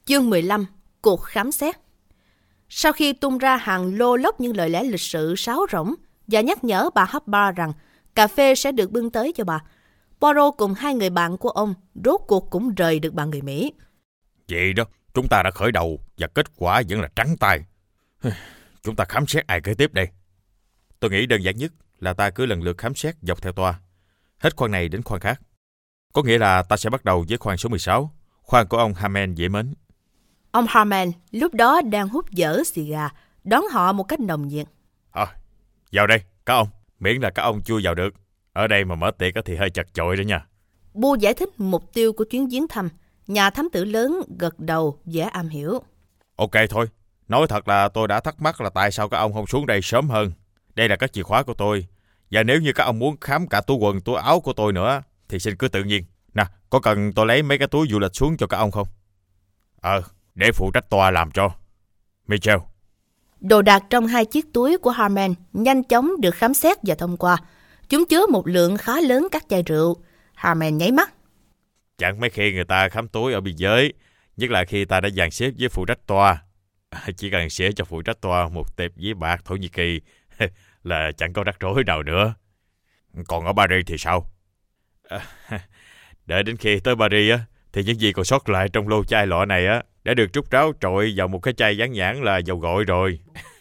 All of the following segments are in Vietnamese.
Chương 15. Cuộc khám xét. Sau khi tung ra hàng lô lốc những lời lẽ lịch sự sáo rỗng và nhắc nhở bà Harper rằng cà phê sẽ được bưng tới cho bà, Poirot cùng hai người bạn của ông rốt cuộc cũng rời được bà người Mỹ. Vậy đó, chúng ta đã khởi đầu và kết quả vẫn là trắng tay. Chúng ta khám xét ai kế tiếp đây? Tôi nghĩ đơn giản nhất là ta cứ lần lượt khám xét dọc theo toa, hết khoang này đến khoang khác. Có nghĩa là ta sẽ bắt đầu với khoang số 16, khoang của ông Harman dễ mến. Ông Harman lúc đó đang hút dở xì gà, đón họ một cách nồng nhiệt. Vào đây, các ông. Miễn là các ông chui vào được. Ở đây mà mở tiệc thì hơi chật chội đó nha. Bu giải thích mục tiêu của chuyến viếng thăm. Nhà thám tử lớn gật đầu vẻ am hiểu. Ok thôi. Nói thật là tôi đã thắc mắc là tại sao các ông không xuống đây sớm hơn. Đây là các chìa khóa của tôi. Và nếu như các ông muốn khám cả túi quần, túi áo của tôi nữa thì xin cứ tự nhiên. Nè, có cần tôi lấy mấy cái túi du lịch xuống cho các ông không? Để phụ trách toa làm cho. Michel. Đồ đạc trong hai chiếc túi của Harman nhanh chóng được khám xét và thông qua. Chúng chứa một lượng khá lớn các chai rượu. Harman nháy mắt. Chẳng mấy khi người ta khám túi ở biên giới, nhất là khi ta đã dàn xếp với phụ trách toa. Chỉ cần xẻ cho phụ trách toa một tệp giấy bạc Thổ Nhĩ Kỳ là chẳng có rắc rối nào nữa. Còn ở Paris thì sao? Đợi đến khi tới Paris thì những gì còn sót lại trong lô chai lọ này đã được trút ráo trội vào một cái chai dán nhãn là dầu gội rồi.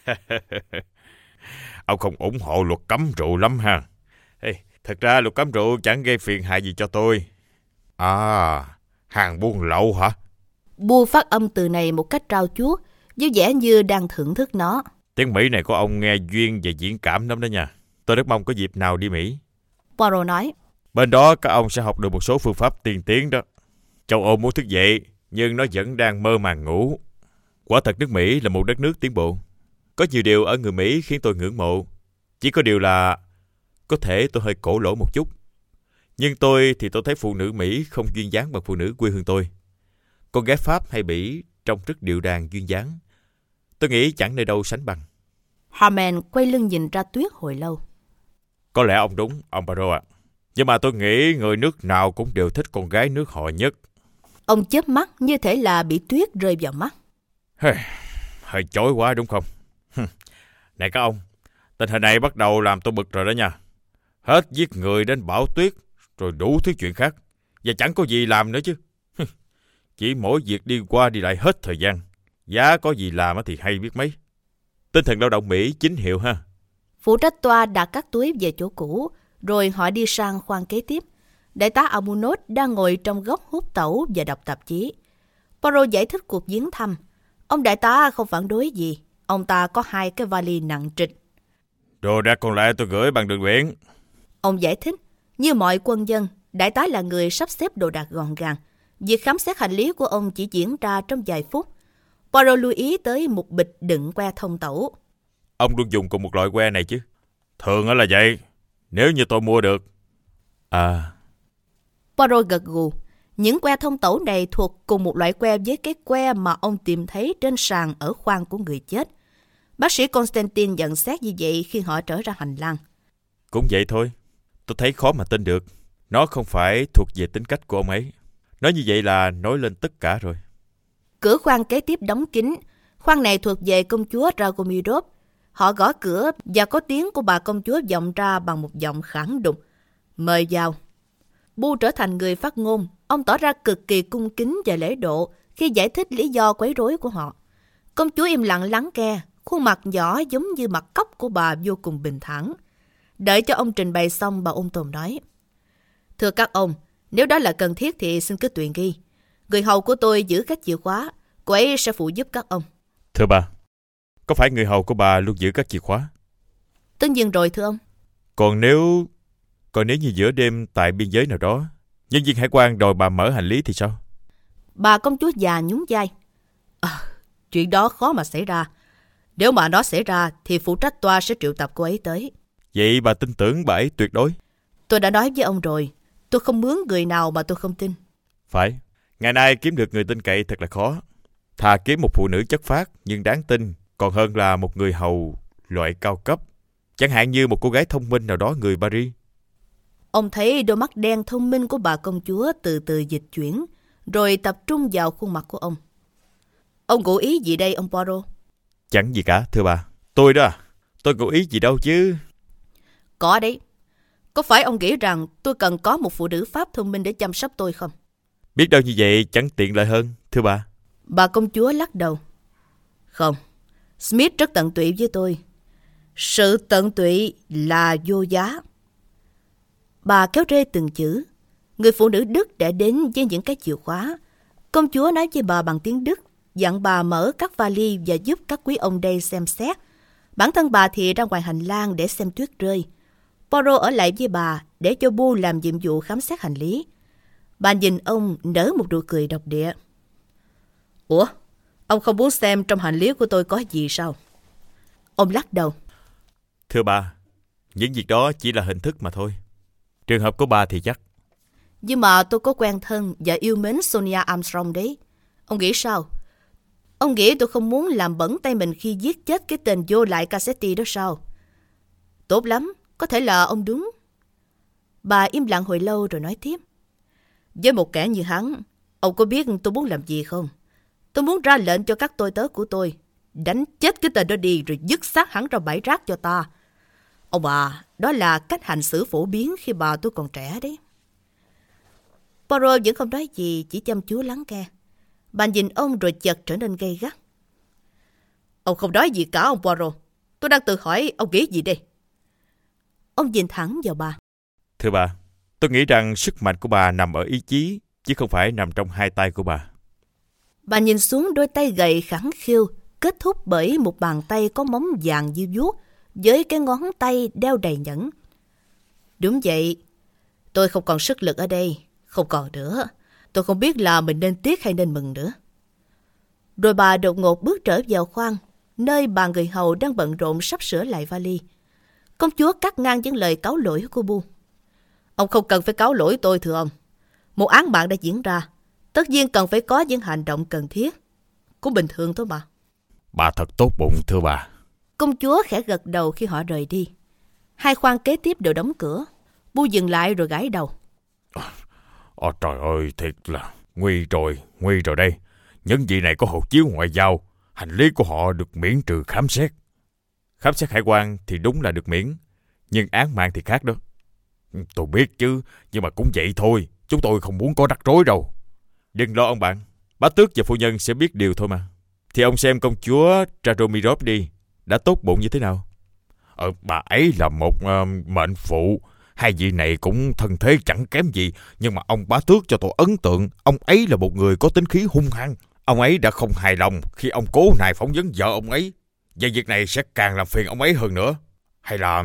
Ông không ủng hộ luật cấm rượu lắm ha. Thật ra luật cấm rượu chẳng gây phiền hại gì cho tôi. Hàng buôn lậu hả? Bu phát âm từ này một cách trao chuốt, với vẻ như đang thưởng thức nó. Tiếng Mỹ này của ông nghe duyên và diễn cảm lắm đó nha. Tôi rất mong có dịp nào đi Mỹ. Poirot nói. Bên đó các ông sẽ học được một số phương pháp tiên tiến đó. Châu Âu muốn thức dậy, nhưng nó vẫn đang mơ màng ngủ. Quả thật nước Mỹ là một đất nước tiến bộ. Có nhiều điều ở người Mỹ khiến tôi ngưỡng mộ. Chỉ có điều là có thể tôi hơi cổ lỗ một chút. Nhưng tôi thấy phụ nữ Mỹ không duyên dáng bằng phụ nữ quê hương tôi. Con gái Pháp hay Bỉ trông rất điệu đàng duyên dáng. Tôi nghĩ chẳng nơi đâu sánh bằng. Harman quay lưng nhìn ra tuyết hồi lâu. Có lẽ ông đúng, ông Poirot ạ. Nhưng mà tôi nghĩ người nước nào cũng đều thích con gái nước họ nhất. Ông chớp mắt như thể là bị tuyết rơi vào mắt. Hơi chói quá đúng không? Này các ông, tình hình này bắt đầu làm tôi bực rồi đó nha. Hết giết người đến bão tuyết, rồi đủ thứ chuyện khác. Và chẳng có gì làm nữa chứ. Chỉ mỗi việc đi qua đi lại hết thời gian. Giá có gì làm thì hay biết mấy. Tinh thần lao động Mỹ chính hiệu ha. Phụ trách toa đặt các túi về chỗ cũ, rồi họ đi sang khoang kế tiếp. Đại tá Amunot đang ngồi trong góc hút tẩu và đọc tạp chí. Poirot giải thích cuộc viếng thăm. Ông đại tá không phản đối gì. Ông ta có 2 cái vali nặng trịch. Đồ đạc còn lại tôi gửi bằng đường biển. Ông giải thích. Như mọi quân dân, đại tá là người sắp xếp đồ đạc gọn gàng. Việc khám xét hành lý của ông chỉ diễn ra trong vài phút. Poirot lưu ý tới một bịch đựng que thông tẩu. Ông luôn dùng cùng một loại que này chứ? Thường là vậy. Nếu như tôi mua được. Poirot gật gù. Những que thông tẩu này thuộc cùng một loại que với cái que mà ông tìm thấy trên sàn ở khoang của người chết. Bác sĩ Constantine nhận xét như vậy khi họ trở ra hành lang. Cũng vậy thôi. Tôi thấy khó mà tin được. Nó không phải thuộc về tính cách của ông ấy. Nói như vậy là nói lên tất cả rồi. Cửa khoang kế tiếp đóng kín. Khoang này thuộc về công chúa Dragomirov. Họ gõ cửa và có tiếng của bà công chúa vọng ra bằng một giọng khản đục. Mời vào. Bu trở thành người phát ngôn. Ông tỏ ra cực kỳ cung kính và lễ độ khi giải thích lý do quấy rối của họ. Công chúa im lặng lắng nghe. Khuôn mặt nhỏ giống như mặt cóc của bà vô cùng bình thản. Đợi cho ông trình bày xong, bà ung tồn nói. Thưa các ông, nếu đó là cần thiết thì xin cứ tùy nghi. Người hầu của tôi giữ các chìa khóa. Cô ấy sẽ phụ giúp các ông. Thưa bà, có phải người hầu của bà luôn giữ các chìa khóa? Tất nhiên rồi thưa ông. Còn nếu như giữa đêm tại biên giới nào đó, nhân viên hải quan đòi bà mở hành lý thì sao? Bà công chúa già nhún vai. Chuyện đó khó mà xảy ra. Nếu mà nó xảy ra thì phụ trách toa sẽ triệu tập cô ấy tới. Vậy bà tin tưởng bà ấy tuyệt đối? Tôi đã nói với ông rồi. Tôi không mướn người nào mà tôi không tin. Phải. Ngày nay kiếm được người tin cậy thật là khó. Thà kiếm một phụ nữ chất phác nhưng đáng tin, còn hơn là một người hầu loại cao cấp. Chẳng hạn như một cô gái thông minh nào đó người Paris. Ông thấy đôi mắt đen thông minh của bà công chúa từ từ dịch chuyển, rồi tập trung vào khuôn mặt của ông. Ông ngụ ý gì đây, ông Poirot? Chẳng gì cả, thưa bà. Tôi đó, tôi ngụ ý gì đâu chứ. Có đấy. Có phải ông nghĩ rằng tôi cần có một phụ nữ Pháp thông minh để chăm sóc tôi không? Biết đâu như vậy chẳng tiện lợi hơn, thưa bà. Bà công chúa lắc đầu. Không, Smith rất tận tụy với tôi. Sự tận tụy là vô giá. Bà kéo rê từng chữ. Người phụ nữ Đức đã đến với những cái chìa khóa. Công chúa nói với bà bằng tiếng Đức, dặn bà mở các vali và giúp các quý ông đây xem xét. Bản thân bà thì ra ngoài hành lang để xem tuyết rơi. Poirot ở lại với bà để cho Bu làm nhiệm vụ khám xét hành lý. Bà nhìn ông nở một nụ cười độc địa. Ủa, ông không muốn xem trong hành lý của tôi có gì sao? Ông lắc đầu. Thưa bà, những việc đó chỉ là hình thức mà thôi. Trường hợp của bà thì chắc. Nhưng mà tôi có quen thân và yêu mến Sonia Armstrong đấy. Ông nghĩ sao? Ông nghĩ tôi không muốn làm bẩn tay mình khi giết chết cái tên vô lại Cassetti đó sao? Tốt lắm, có thể là ông đúng. Bà im lặng hồi lâu rồi nói tiếp. Với một kẻ như hắn, ông có biết tôi muốn làm gì không? Tôi muốn ra lệnh cho các tôi tớ của tôi đánh chết cái tên đó đi rồi dứt xác hắn ra bãi rác cho ta. Ông bà, đó là cách hành xử phổ biến khi bà tôi còn trẻ đấy. Poirot vẫn không nói gì, chỉ chăm chú lắng nghe. Bà nhìn ông rồi chợt trở nên gay gắt. Ông không nói gì cả, ông Poirot. Tôi đang tự hỏi ông nghĩ gì đây? Ông nhìn thẳng vào bà. Thưa bà, tôi nghĩ rằng sức mạnh của bà nằm ở ý chí, chứ không phải nằm trong hai tay của bà. Bà nhìn xuống đôi tay gầy khẳng khiu, kết thúc bởi một bàn tay có móng vàng như vuốt, với cái ngón tay đeo đầy nhẫn. Đúng vậy, tôi không còn sức lực ở đây, không còn nữa. Tôi không biết là mình nên tiếc hay nên mừng nữa. Rồi bà đột ngột bước trở vào khoang, nơi bà người hầu đang bận rộn sắp sửa lại vali. Công chúa cắt ngang những lời cáo lỗi của Bu. Ông không cần phải cáo lỗi tôi, thưa ông. Một án mạng đã diễn ra, tất nhiên cần phải có những hành động cần thiết. Cũng bình thường thôi mà. Bà thật tốt bụng, thưa bà. Công chúa khẽ gật đầu khi họ rời đi. Hai khoang kế tiếp đều đóng cửa. Bu dừng lại rồi gãi đầu. Trời ơi, thiệt là nguy rồi đây. Những vị này có hộ chiếu ngoại giao, hành lý của họ được miễn trừ khám xét. Khám xét hải quan thì đúng là được miễn, nhưng án mạng thì khác đó. Tôi biết chứ, nhưng mà cũng vậy thôi, chúng tôi không muốn có rắc rối đâu. Đừng lo ông bạn, bá tước và phu nhân sẽ biết điều thôi mà. Thì ông xem công chúa Dragomirov đi, đã tốt bụng như thế nào. Bà ấy là một mệnh phụ. Hai vị này cũng thân thế chẳng kém gì, nhưng mà ông bá tước cho tôi ấn tượng, ông ấy là một người có tính khí hung hăng. Ông ấy đã không hài lòng khi ông cố nài phỏng vấn vợ ông ấy. Và việc này sẽ càng làm phiền ông ấy hơn nữa. Hay là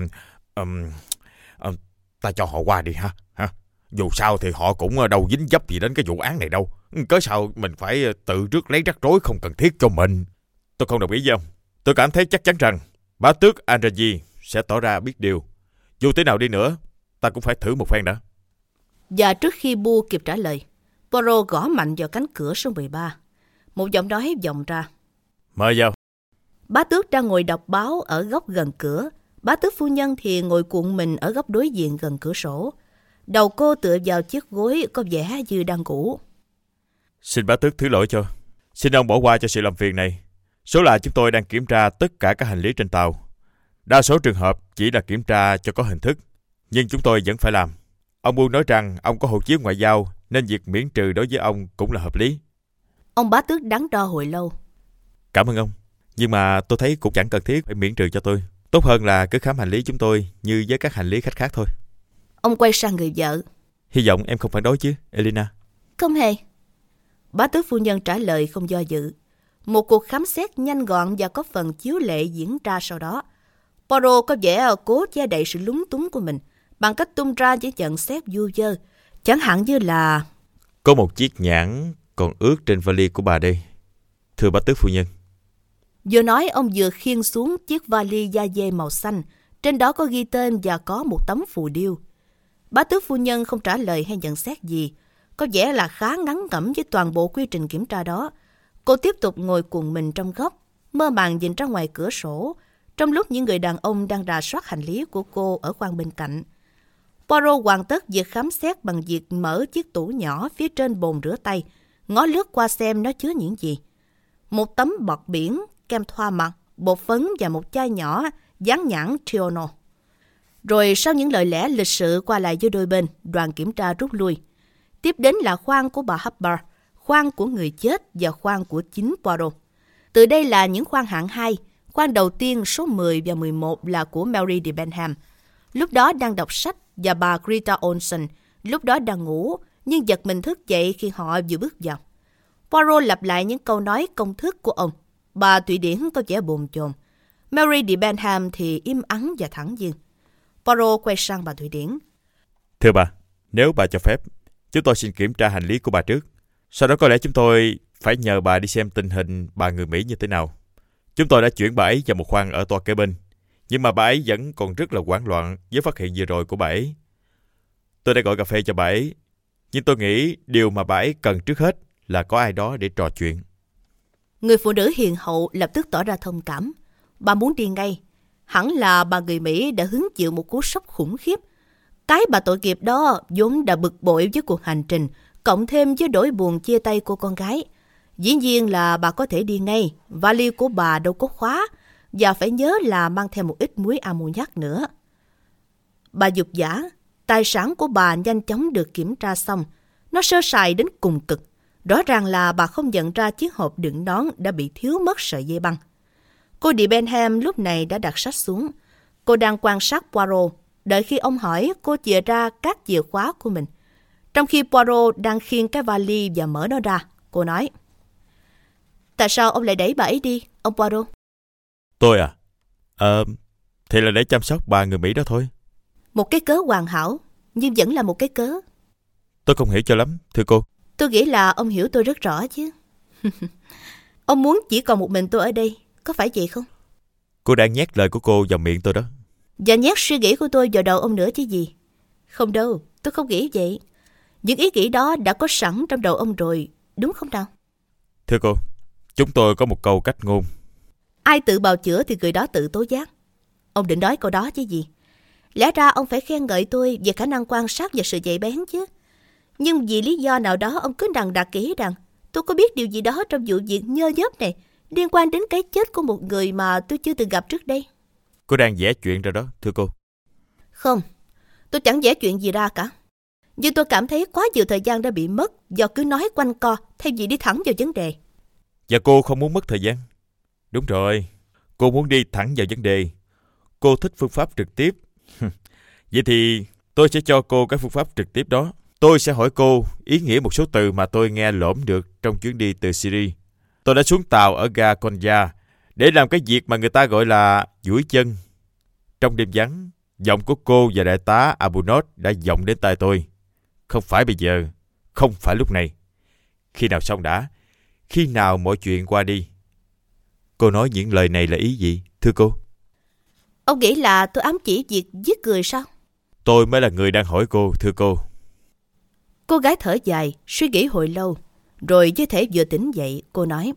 ta cho họ qua đi ha. Dù sao thì họ cũng đâu dính dấp gì đến cái vụ án này đâu. Cớ sao mình phải tự rước lấy rắc rối không cần thiết cho mình. Tôi không đồng ý với ông. Tôi cảm thấy chắc chắn rằng bá tước Andreji sẽ tỏ ra biết điều. Dù thế nào đi nữa, ta cũng phải thử một phen đã. Và trước khi Bu kịp trả lời, Poirot gõ mạnh vào cánh cửa số 13. Một giọng nói vọng ra. Mời vào. Bá tước đang ngồi đọc báo ở góc gần cửa. Bá tước phu nhân thì ngồi cuộn mình ở góc đối diện gần cửa sổ. Đầu cô tựa vào chiếc gối có vẻ như đang ngủ. Xin bá tước thứ lỗi cho. Xin ông bỏ qua cho sự làm phiền này. Số là chúng tôi đang kiểm tra tất cả các hành lý trên tàu. Đa số trường hợp chỉ là kiểm tra cho có hình thức, nhưng chúng tôi vẫn phải làm. Ông muốn nói rằng ông có hộ chiếu ngoại giao, nên việc miễn trừ đối với ông cũng là hợp lý. Ông bá tước đắn đo hồi lâu. Cảm ơn ông. Nhưng mà tôi thấy cũng chẳng cần thiết phải miễn trừ cho tôi. Tốt hơn là cứ khám hành lý chúng tôi như với các hành lý khách khác thôi. Ông quay sang người vợ. Hy vọng em không phản đối chứ, Elena. Không hề. Bá tước phu nhân trả lời không do dự. Một cuộc khám xét nhanh gọn và có phần chiếu lệ diễn ra sau đó. Poirot có vẻ cố che đậy sự lúng túng của mình bằng cách tung ra những nhận xét vu vơ, chẳng hạn như là có một chiếc nhãn còn ướt trên vali của bà đây, thưa bá tước phu nhân. Vừa nói ông vừa khiêng xuống chiếc vali da dê màu xanh, trên đó có ghi tên và có một tấm phù điêu. Bá tước phu nhân không trả lời hay nhận xét gì, có vẻ là khá ngán ngẩm với toàn bộ quy trình kiểm tra đó. Cô tiếp tục ngồi cuộn mình trong góc, mơ màng nhìn ra ngoài cửa sổ, trong lúc những người đàn ông đang rà soát hành lý của cô ở khoang bên cạnh. Poirot hoàn tất việc khám xét bằng việc mở chiếc tủ nhỏ phía trên bồn rửa tay, ngó lướt qua xem nó chứa những gì. một tấm bọt biển, kem thoa mặt, bột phấn và một chai nhỏ dán nhãn Tiono. Rồi sau những lời lẽ lịch sự qua lại giữa đôi bên, đoàn kiểm tra rút lui. Tiếp đến là khoang của bà Hubbard, khoang của người chết và khoang của chính Poirot. Từ đây là những khoang hạng 2. Khoang đầu tiên số 10 và 11 là của Mary de Benham. Lúc đó đang đọc sách, và bà Greta Olson lúc đó đang ngủ, nhưng giật mình thức dậy khi họ vừa bước vào. Poirot lặp lại những câu nói công thức của ông. Bà Thụy Điển có vẻ bồn chồn. Mary de Benham thì im ắng và thẳng dưng. Poirot quay sang bà Thụy Điển. Thưa bà, nếu bà cho phép, chúng tôi xin kiểm tra hành lý của bà trước. Sau đó có lẽ chúng tôi phải nhờ bà đi xem tình hình bà người Mỹ như thế nào. Chúng tôi đã chuyển bà ấy vào một khoang ở toa kế bên, nhưng mà bà ấy vẫn còn rất là hoảng loạn với phát hiện vừa rồi của bà ấy. Tôi đã gọi cà phê cho bà ấy, nhưng tôi nghĩ điều mà bà ấy cần trước hết là có ai đó để trò chuyện. Người phụ nữ hiền hậu lập tức tỏ ra thông cảm. Bà muốn đi ngay. Hẳn là bà người Mỹ đã hứng chịu một cú sốc khủng khiếp. Cái bà tội nghiệp đó vốn đã bực bội với cuộc hành trình, cộng thêm với nỗi buồn chia tay của con gái. Dĩ nhiên là bà có thể đi ngay, vali của bà đâu có khóa, và phải nhớ là mang theo một ít muối ammoniac nữa. Bà giục giả, tài sản của bà nhanh chóng được kiểm tra xong. Nó sơ sài đến cùng cực. Rõ ràng là bà không nhận ra chiếc hộp đựng nón đã bị thiếu mất sợi dây băng. Cô de Benham lúc này đã đặt sách xuống. Cô đang quan sát Poirot, đợi khi ông hỏi cô chìa ra các chìa khóa của mình. Trong khi Poirot đang khiêng cái vali và mở nó ra, cô nói: Tại sao ông lại đẩy bà ấy đi, ông Poirot? Tôi à? Thì là để chăm sóc bà người Mỹ đó thôi. Một cái cớ hoàn hảo, nhưng vẫn là một cái cớ. Tôi không hiểu cho lắm, thưa cô. Tôi nghĩ là ông hiểu tôi rất rõ chứ. Ông muốn chỉ còn một mình tôi ở đây, có phải vậy không? Cô đang nhét lời của cô vào miệng tôi đó. Và nhét suy nghĩ của tôi vào đầu ông nữa chứ gì. Không đâu, tôi không nghĩ vậy. Những ý nghĩ đó đã có sẵn trong đầu ông rồi, đúng không nào? Thưa cô, chúng tôi có một câu cách ngôn: ai tự bào chữa thì người đó tự tố giác. Ông định nói câu đó chứ gì. Lẽ ra ông phải khen ngợi tôi về khả năng quan sát và sự nhạy bén chứ. Nhưng vì lý do nào đó ông cứ đằng đạc kỹ rằng tôi có biết điều gì đó trong vụ việc nhơ nhớp này liên quan đến cái chết của một người mà tôi chưa từng gặp trước đây. Cô đang vẽ chuyện rồi đó, thưa cô. Không, tôi chẳng vẽ chuyện gì ra cả. Nhưng tôi cảm thấy quá nhiều thời gian đã bị mất do cứ nói quanh co thay vì đi thẳng vào vấn đề. Và cô không muốn mất thời gian. Đúng rồi, cô muốn đi thẳng vào vấn đề. Cô thích phương pháp trực tiếp. Vậy thì tôi sẽ cho cô cái phương pháp trực tiếp đó. Tôi sẽ hỏi cô ý nghĩa một số từ mà tôi nghe lỏm được trong chuyến đi từ Syria. Tôi đã xuống tàu ở ga Konya để làm cái việc mà người ta gọi là duỗi chân. Trong đêm vắng, giọng của cô và đại tá Abunot đã vọng đến tai tôi. Không phải bây giờ, không phải lúc này. Khi nào xong đã, khi nào mọi chuyện qua đi. Cô nói những lời này là ý gì, thưa cô? Ông nghĩ là tôi ám chỉ việc giết người sao? Tôi mới là người đang hỏi cô, thưa cô. Cô gái thở dài, suy nghĩ hồi lâu. Rồi như thể vừa tỉnh dậy, cô nói: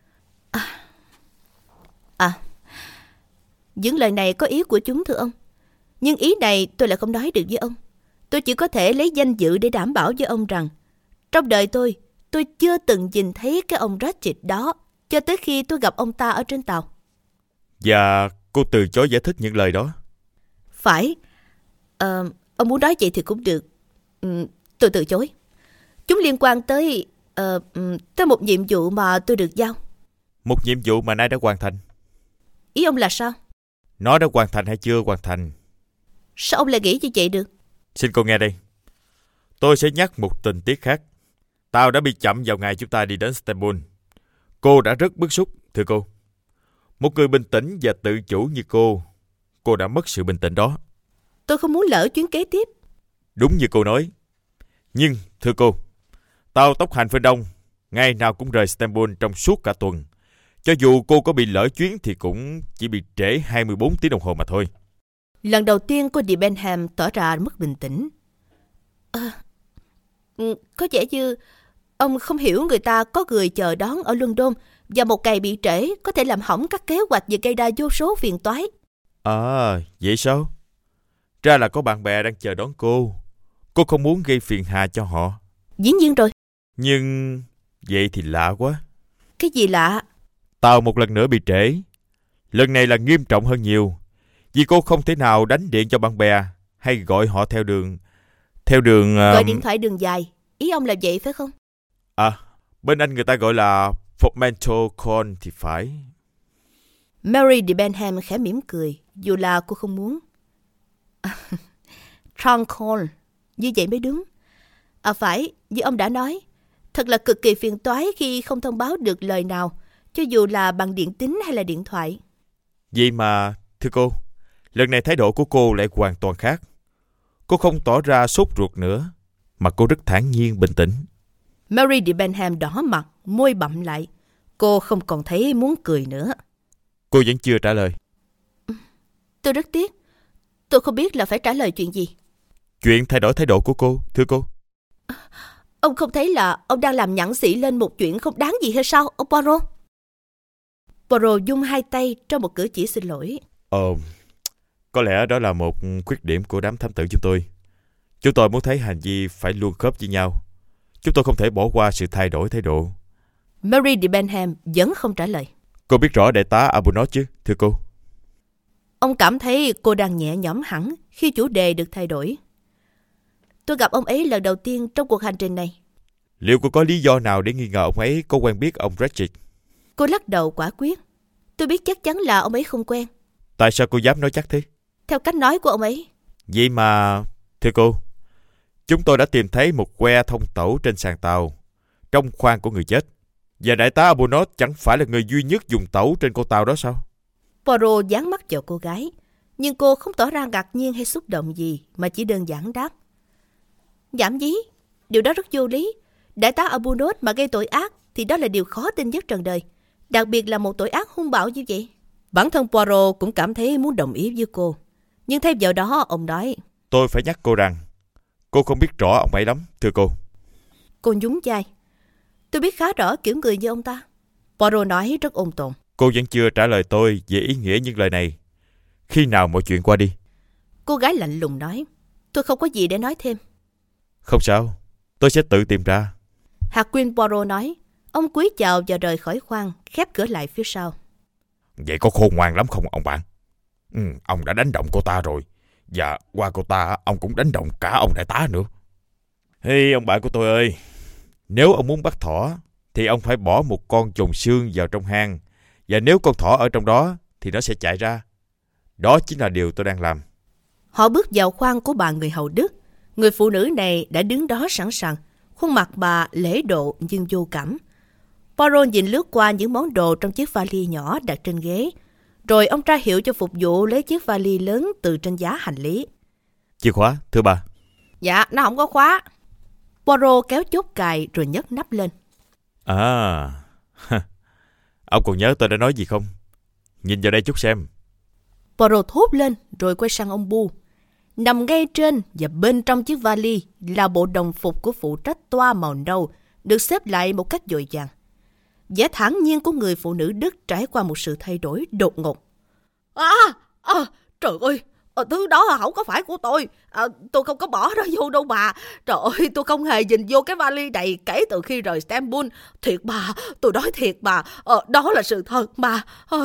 những lời này có ý của chúng thưa ông. Nhưng ý này tôi lại không nói được với ông. Tôi chỉ có thể lấy danh dự để đảm bảo với ông rằng trong đời tôi chưa từng nhìn thấy cái ông Ratchet đó cho tới khi tôi gặp ông ta ở trên tàu. Và cô từ chối giải thích những lời đó? Phải. Ông muốn nói vậy thì cũng được. Tôi từ chối. Chúng liên quan tới một nhiệm vụ mà tôi được giao. Một nhiệm vụ mà nay đã hoàn thành. Ý ông là sao? Nó đã hoàn thành hay chưa hoàn thành? Sao ông lại nghĩ như vậy được? Xin cô nghe đây. Tôi sẽ nhắc một tình tiết khác. Tàu đã bị chậm vào ngày chúng ta đi đến Istanbul. Cô đã rất bức xúc, thưa cô. Một người bình tĩnh và tự chủ như cô đã mất sự bình tĩnh đó. Tôi không muốn lỡ chuyến kế tiếp. Đúng như cô nói. Nhưng, thưa cô, tàu tốc hành phương Đông ngày nào cũng rời Istanbul trong suốt cả tuần. Cho dù cô có bị lỡ chuyến thì cũng chỉ bị trễ 24 tiếng đồng hồ mà thôi. Lần đầu tiên cô de Benham tỏ ra mất bình tĩnh. Có vẻ như ông không hiểu người ta có người chờ đón ở London và một ngày bị trễ có thể làm hỏng các kế hoạch và gây ra vô số phiền toái. Vậy sao? Ra là có bạn bè đang chờ đón cô. Cô không muốn gây phiền hà cho họ. Dĩ nhiên rồi. Nhưng vậy thì lạ quá. Cái gì lạ? Tàu một lần nữa bị trễ. Lần này là nghiêm trọng hơn nhiều, vì cô không thể nào đánh điện cho bạn bè hay gọi họ theo đường... Gọi điện thoại đường dài. Ý ông là vậy phải không? Bên Anh người ta gọi là Portmanteau call thì phải. Mary Debenham khẽ mỉm cười, dù là cô không muốn. Trunk call, như vậy mới đúng. Phải, như ông đã nói, thật là cực kỳ phiền toái khi không thông báo được lời nào, cho dù là bằng điện tín hay là điện thoại. Vậy mà, thưa cô, lần này thái độ của cô lại hoàn toàn khác. Cô không tỏ ra sốt ruột nữa, mà cô rất thản nhiên, bình tĩnh. Mary Debenham đỏ mặt, môi bặm lại. Cô không còn thấy muốn cười nữa. Cô vẫn chưa trả lời. Tôi rất tiếc. Tôi không biết là phải trả lời chuyện gì. Chuyện thay đổi thái độ của cô, thưa cô. Ông không thấy là ông đang làm nhẵn xỉ lên một chuyện không đáng gì hay sao, ông Poirot? Poirot dung hai tay trong một cử chỉ xin lỗi. Có lẽ đó là một khuyết điểm của đám thám tử chúng tôi. Chúng tôi muốn thấy hành vi phải luôn khớp với nhau. Chúng tôi không thể bỏ qua sự thay đổi thái độ. Mary Debenham vẫn không trả lời. Cô biết rõ đại tá Arbuthnot chứ, thưa cô? Ông cảm thấy cô đang nhẹ nhõm hẳn khi chủ đề được thay đổi. Tôi gặp ông ấy lần đầu tiên trong cuộc hành trình này. Liệu cô có lý do nào để nghi ngờ ông ấy có quen biết ông Ratchet? Cô lắc đầu quả quyết. Tôi biết chắc chắn là ông ấy không quen. Tại sao cô dám nói chắc thế? Theo cách nói của ông ấy. Vậy mà, thưa cô, chúng tôi đã tìm thấy một que thông tẩu trên sàn tàu, trong khoang của người chết. Và đại tá Arbuthnot chẳng phải là người duy nhất dùng tẩu trên con tàu đó sao? Poirot dán mắt vào cô gái, nhưng cô không tỏ ra ngạc nhiên hay xúc động gì, mà chỉ đơn giản đáp. Giảm dí, điều đó rất vô lý. Đại tá Arbuthnot mà gây tội ác thì đó là điều khó tin nhất trần đời, đặc biệt là một tội ác hung bạo như vậy. Bản thân Poirot cũng cảm thấy muốn đồng ý với cô, nhưng thêm vào đó ông nói. Tôi phải nhắc cô rằng cô không biết rõ ông ấy lắm, thưa cô. Cô nhún vai. Tôi biết khá rõ kiểu người như ông ta. Poirot nói rất ôn tồn. Cô vẫn chưa trả lời tôi về ý nghĩa những lời này. Khi nào mọi chuyện qua đi? Cô gái lạnh lùng nói. Tôi không có gì để nói thêm. Không sao, tôi sẽ tự tìm ra. Hercule Poirot nói. Ông cúi chào và rời khỏi khoang, khép cửa lại phía sau. Vậy có khôn ngoan lắm không ông bạn? Ông đã đánh động cô ta rồi. Và qua cô ta, ông cũng đánh động cả ông đại tá nữa. Hey, ông bạn của tôi ơi, nếu ông muốn bắt thỏ, thì ông phải bỏ một con chồn xương vào trong hang. Và nếu con thỏ ở trong đó, thì nó sẽ chạy ra. Đó chính là điều tôi đang làm. Họ bước vào khoang của bà người hầu Đức. Người phụ nữ này đã đứng đó sẵn sàng. Khuôn mặt bà lễ độ nhưng vô cảm. Poirot nhìn lướt qua những món đồ trong chiếc vali nhỏ đặt trên ghế. Rồi ông ra hiệu cho phục vụ lấy chiếc vali lớn từ trên giá hành lý. Chìa khóa, thưa bà. Dạ, nó không có khóa. Poirot kéo chốt cài rồi nhấc nắp lên. Ông còn nhớ tôi đã nói gì không? Nhìn vào đây chút xem. Poirot thốt lên rồi quay sang ông Bu. Nằm ngay trên và bên trong chiếc vali là bộ đồng phục của phụ trách toa màu nâu, được xếp lại một cách dội dàng. Vẻ thản nhiên của người phụ nữ Đức trải qua một sự thay đổi đột ngột. Trời ơi, thứ đó không có phải của tôi. Tôi không có bỏ nó vô đâu bà. Trời ơi, tôi không hề nhìn vô cái vali này kể từ khi rời Istanbul. Thiệt bà, tôi nói thiệt bà. Đó là sự thật mà.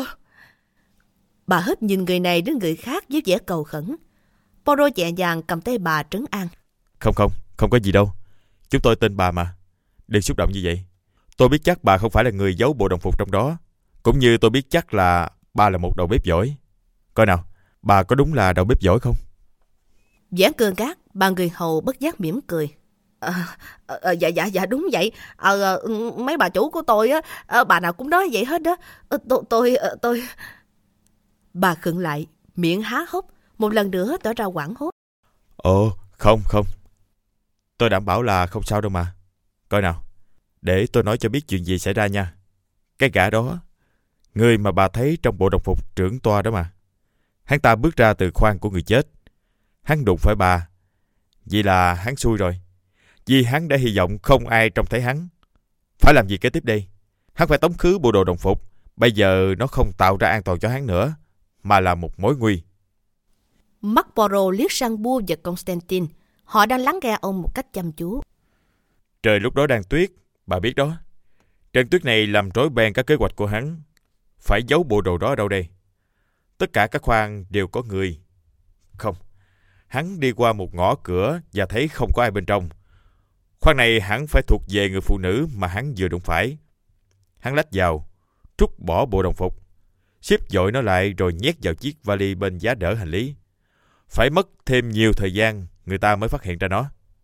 Bà hết nhìn người này đến người khác với vẻ cầu khẩn. Poirot nhẹ nhàng cầm tay bà trấn an. Không có gì đâu. Chúng tôi tin bà mà. Đừng xúc động như vậy. Tôi biết chắc bà không phải là người giấu bộ đồng phục trong đó. Cũng như tôi biết chắc là bà là một đầu bếp giỏi. Coi nào, bà có đúng là đầu bếp giỏi không? Vẻ cơn gác, bà người hầu bất giác mỉm cười. Dạ đúng vậy. Mấy bà chủ của tôi á, bà nào cũng nói vậy hết đó. Tôi... Bà khựng lại, miệng há hốc, một lần nữa tỏ ra hoảng hốt. Không. Tôi đảm bảo là không sao đâu mà. Coi nào, để tôi nói cho biết chuyện gì xảy ra nha. Cái gã đó, người mà bà thấy trong bộ đồng phục trưởng toa đó mà. Hắn ta bước ra từ khoang của người chết. Hắn đụng phải bà. Vậy là hắn xui rồi. Vì hắn đã hy vọng không ai trông thấy hắn. Phải làm gì kế tiếp đây? Hắn phải tống khứ bộ đồ đồng phục. Bây giờ nó không tạo ra an toàn cho hắn nữa, mà là một mối nguy. Mắt Poirot liếc sang Bu và Constantine. Họ đang lắng nghe ông một cách chăm chú. Trời lúc đó đang tuyết, bà biết đó. Trận tuyết này làm rối beng các kế hoạch của hắn. Phải giấu bộ đồ đó ở đâu đây? Tất cả các khoang đều có người. Không, hắn đi qua một ngõ cửa và thấy không có ai bên trong. Khoang này hẳn phải thuộc về người phụ nữ mà hắn vừa đụng phải. Hắn lách vào, trút bỏ bộ đồng phục, xếp dội nó lại rồi nhét vào chiếc vali bên giá đỡ hành lý. Phải mất thêm nhiều thời gian người ta mới phát hiện ra nó.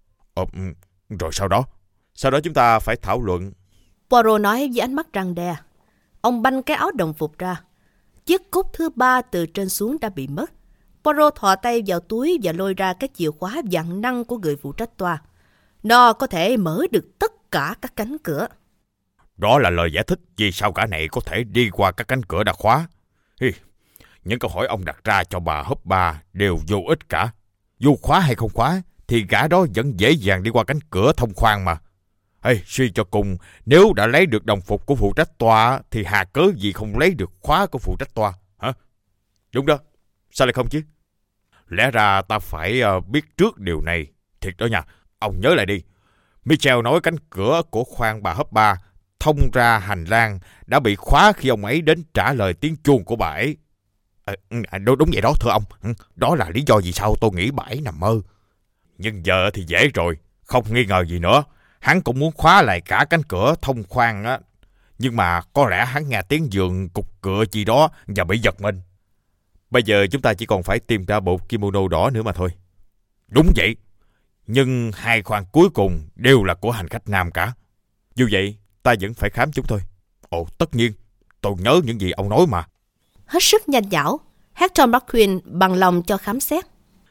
Rồi sau đó? Sau đó chúng ta phải thảo luận. Poirot nói với ánh mắt răn đe. Ông banh cái áo đồng phục ra. Chiếc cúc thứ 3 từ trên xuống đã bị mất. Poirot thò tay vào túi và lôi ra cái chìa khóa vạn năng của người phụ trách toa. Nó có thể mở được tất cả các cánh cửa. Đó là lời giải thích vì sao cả này có thể đi qua các cánh cửa đã khóa. Những câu hỏi ông đặt ra cho bà Hopper đều vô ích cả. Dù khóa hay không khóa thì gã đó vẫn dễ dàng đi qua cánh cửa thông khoang mà. Suy cho cùng, nếu đã lấy được đồng phục của phụ trách toa thì hà cớ gì không lấy được khóa của phụ trách toa, hả? Đúng đó, sao lại không chứ? Lẽ ra ta phải biết trước điều này. Thiệt đó nha, ông nhớ lại đi. Michel nói cánh cửa của khoang bà Hopper thông ra hành lang đã bị khóa khi ông ấy đến trả lời tiếng chuông của bà ấy. Đúng vậy đó thưa ông. Đó là lý do vì sao tôi nghĩ bà ấy nằm mơ. Nhưng giờ thì dễ rồi, không nghi ngờ gì nữa. Hắn cũng muốn khóa lại cả cánh cửa thông khoang á. Nhưng mà có lẽ hắn nghe tiếng giường cục cựa gì đó và bị giật mình. Bây giờ chúng ta chỉ còn phải tìm ra bộ kimono đỏ nữa mà thôi. Đúng vậy. Nhưng hai khoang cuối cùng đều là của hành khách nam cả. Dù vậy, ta vẫn phải khám chúng thôi. Tất nhiên. Tôi nhớ những gì ông nói mà. Hết sức nhanh nhảu, Hector McQueen bằng lòng cho khám xét.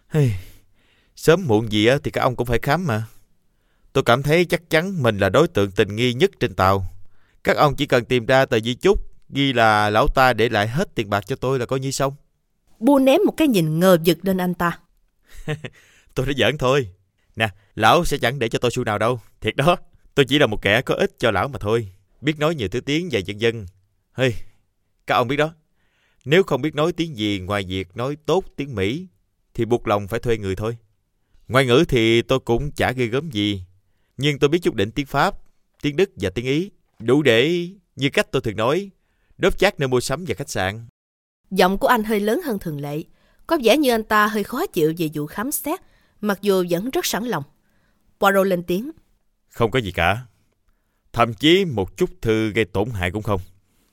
Sớm muộn gì thì các ông cũng phải khám mà. Tôi cảm thấy chắc chắn mình là đối tượng tình nghi nhất trên tàu. Các ông chỉ cần tìm ra tờ di chúc ghi là lão ta để lại hết tiền bạc cho tôi là coi như xong. Bu ném một cái nhìn ngờ vực lên anh ta. Tôi đã giỡn thôi. Nè, lão sẽ chẳng để cho tôi xu nào đâu. Thiệt đó, tôi chỉ là một kẻ có ích cho lão mà thôi. Biết nói nhiều thứ tiếng và vân vân. Các ông biết đó. Nếu không biết nói tiếng gì ngoài việc nói tốt tiếng Mỹ thì buộc lòng phải thuê người thôi. Ngoại ngữ thì tôi cũng chả ghê gớm gì. Nhưng tôi biết chút đỉnh tiếng Pháp, tiếng Đức và tiếng Ý. Đủ để, như cách tôi thường nói, đốp chát nơi mua sắm và khách sạn. Giọng của anh hơi lớn hơn thường lệ. Có vẻ như anh ta hơi khó chịu về vụ khám xét, mặc dù vẫn rất sẵn lòng. Poirot lên tiếng. Không có gì cả. Thậm chí một chút thư gây tổn hại cũng không.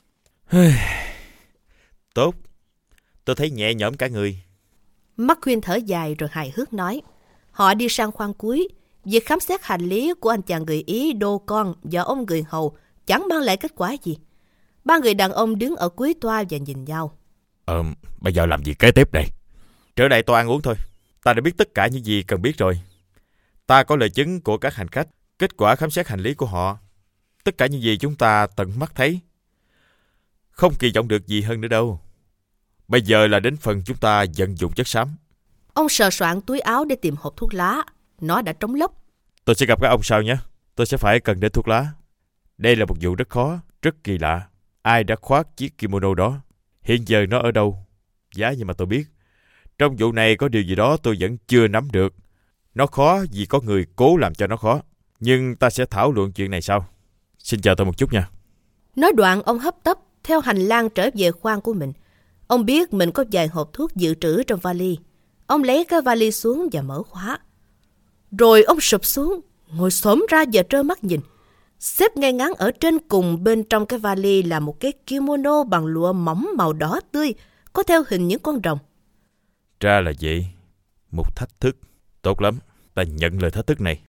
Tốt. Tôi thấy nhẹ nhõm cả người. McQueen thở dài rồi hài hước nói. Họ đi sang khoang cuối. Việc khám xét hành lý của anh chàng người Ý đô con và ông người hầu chẳng mang lại kết quả gì. Ba người đàn ông đứng ở cuối toa và nhìn nhau. Bây giờ làm gì kế tiếp đây? Trở lại toa ăn uống thôi. Ta đã biết tất cả những gì cần biết rồi. Ta có lời chứng của các hành khách, kết quả khám xét hành lý của họ. Tất cả những gì chúng ta tận mắt thấy. Không kỳ vọng được gì hơn nữa đâu. Bây giờ là đến phần chúng ta vận dụng chất xám. Ông sờ soạn túi áo để tìm hộp thuốc lá. Nó đã trống lốc. Tôi sẽ gặp các ông sau nhé. Tôi sẽ phải cần đến thuốc lá. Đây là một vụ rất khó, rất kỳ lạ. Ai đã khoác chiếc kimono đó? Hiện giờ nó ở đâu? Giá như mà tôi biết. Trong vụ này có điều gì đó tôi vẫn chưa nắm được. Nó khó vì có người cố làm cho nó khó. Nhưng ta sẽ thảo luận chuyện này sau. Xin chờ tôi một chút nha. Nói đoạn ông hấp tấp theo hành lang trở về khoang của mình. Ông biết mình có vài hộp thuốc dự trữ trong vali. Ông lấy cái vali xuống và mở khóa. Rồi ông sụp xuống, ngồi xổm ra và trơ mắt nhìn. Xếp ngay ngắn ở trên cùng bên trong cái vali là một cái kimono bằng lụa mỏng màu đỏ tươi, có theo hình những con rồng. Ra là vậy. Một thách thức. Tốt lắm, ta nhận lời thách thức này.